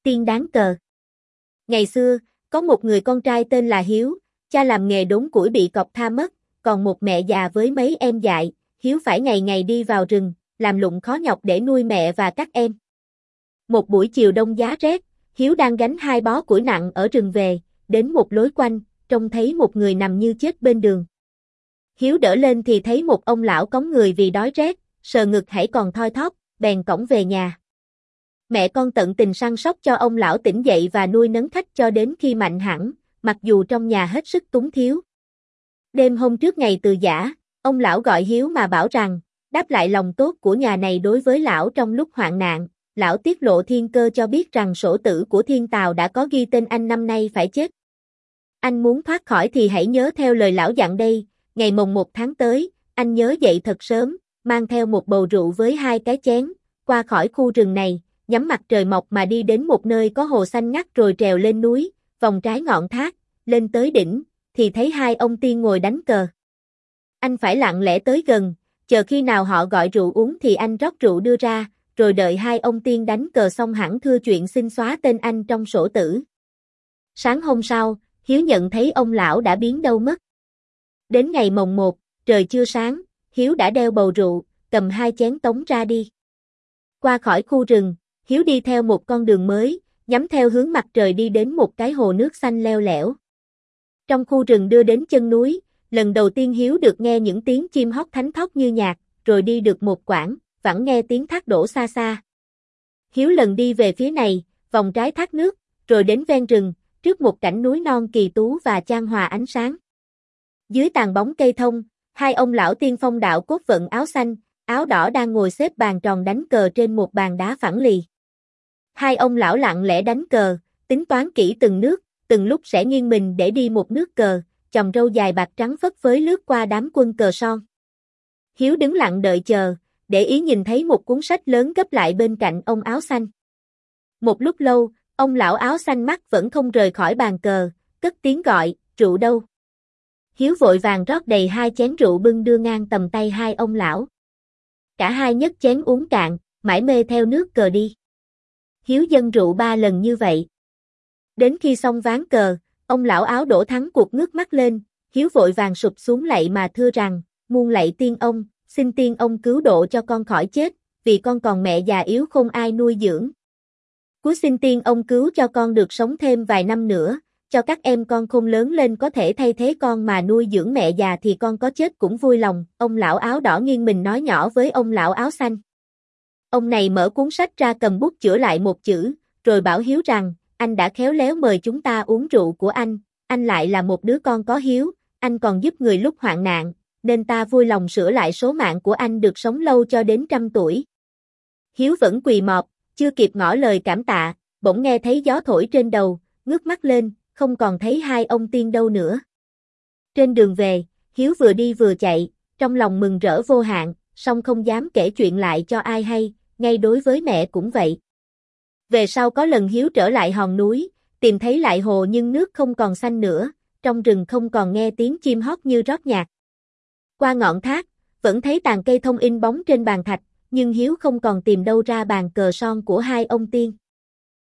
tiên đáng cờ. Ngày xưa, có một người con trai tên là Hiếu, cha làm nghề đốn củi bị cọp tha mất, còn một mẹ già với mấy em dại, Hiếu phải ngày ngày đi vào rừng, làm lụng khó nhọc để nuôi mẹ và các em. Một buổi chiều đông giá rét, Hiếu đang gánh 2 bó củi nặng ở rừng về, đến một lối quanh, trông thấy một người nằm như chết bên đường. Hiếu đỡ lên thì thấy một ông lão cống người vì đói rét, sờ ngực hãy còn thoi thóp, bèn cõng về nhà. Mẹ con tận tình săn sóc cho ông lão tỉnh dậy và nuôi nấng khách cho đến khi mạnh hẳn, mặc dù trong nhà hết sức túng thiếu. Đêm hôm trước ngày từ giã, ông lão gọi Hiếu mà bảo rằng, đáp lại lòng tốt của nhà này đối với lão trong lúc hoạn nạn, lão tiết lộ thiên cơ cho biết rằng sổ tử của thiên tào đã có ghi tên anh năm nay phải chết. Anh muốn thoát khỏi thì hãy nhớ theo lời lão dặn đây, ngày mồng 1 tháng tới, anh nhớ dậy thật sớm, mang theo một bầu rượu với 2 cái chén, qua khỏi khu rừng này, nhắm mặt trời mọc mà đi đến một nơi có hồ xanh ngắt rồi trèo lên núi, vòng trái ngọn thác, lên tới đỉnh, thì thấy 2 ông tiên ngồi đánh cờ. Anh phải lặng lẽ tới gần, chờ khi nào họ gọi rượu uống thì anh rót rượu đưa ra, rồi đợi 2 ông tiên đánh cờ xong hẳn thưa chuyện xin xóa tên anh trong sổ tử. Sáng hôm sau, Hiếu nhận thấy ông lão đã biến đâu mất. Đến ngày mồng 1, trời chưa sáng, Hiếu đã đeo bầu rượu, cầm 2 chén tống ra đi. Qua khỏi khu rừng, Hiếu đi theo một con đường mới, nhắm theo hướng mặt trời đi đến một cái hồ nước xanh leo lẻo. Trong khu rừng đưa đến chân núi, lần đầu tiên Hiếu được nghe những tiếng chim hót thánh thót như nhạc, rồi đi được một quãng, vẫn nghe tiếng thác đổ xa xa. Hiếu lần đi về phía này, vòng trái thác nước, rồi đến ven rừng, trước một cảnh núi non kỳ tú và chan hòa ánh sáng. Dưới tàn bóng cây thông, 2 ông lão tiên phong đạo cốt vận áo xanh, áo đỏ đang ngồi xếp bàn tròn đánh cờ trên một bàn đá phẳng lì. 2 ông lão lặng lẽ đánh cờ, tính toán kỹ từng nước, từng lúc sẽ nghiêng mình để đi một nước cờ, chòm râu dài bạc trắng phất phới lướt qua đám quân cờ son. Hiếu đứng lặng đợi chờ, để ý nhìn thấy một cuốn sách lớn gấp lại bên cạnh ông áo xanh. Một lúc lâu, ông lão áo xanh mắt vẫn không rời khỏi bàn cờ, cất tiếng gọi, rượu đâu? Hiếu vội vàng rót đầy 2 chén rượu bưng đưa ngang tầm tay 2 ông lão. Cả hai nhấc chén uống cạn, mải mê theo nước cờ đi. Hiếu dâng rượu 3 lần như vậy. Đến khi xong ván cờ, ông lão áo đổ thắng cuộc ngước mắt lên, Hiếu vội vàng sụp xuống lạy mà thưa rằng, muôn lạy tiên ông, xin tiên ông cứu độ cho con khỏi chết, vì con còn mẹ già yếu không ai nuôi dưỡng. Cúi xin tiên ông cứu cho con được sống thêm vài năm nữa, cho các em con khôn lớn lên có thể thay thế con mà nuôi dưỡng mẹ già thì con có chết cũng vui lòng. Ông lão áo đỏ nghiêng mình nói nhỏ với ông lão áo xanh. Ông này mở cuốn sách ra cầm bút chữa lại một chữ, rồi bảo Hiếu rằng, anh đã khéo léo mời chúng ta uống rượu của anh lại là một đứa con có hiếu, anh còn giúp người lúc hoạn nạn, nên ta vui lòng sửa lại số mạng của anh được sống lâu cho đến 100 tuổi. Hiếu vẫn quỳ mọp, chưa kịp ngỏ lời cảm tạ, bỗng nghe thấy gió thổi trên đầu, ngước mắt lên, không còn thấy 2 ông tiên đâu nữa. Trên đường về, Hiếu vừa đi vừa chạy, trong lòng mừng rỡ vô hạn, song không dám kể chuyện lại cho ai hay, ngay đối với mẹ cũng vậy. Về sau có lần Hiếu trở lại hòn núi, tìm thấy lại hồ nhưng nước không còn xanh nữa, trong rừng không còn nghe tiếng chim hót như rót nhạc. Qua ngọn thác, vẫn thấy tàn cây thông in bóng trên bàn thạch, nhưng Hiếu không còn tìm đâu ra bàn cờ son của 2 ông tiên.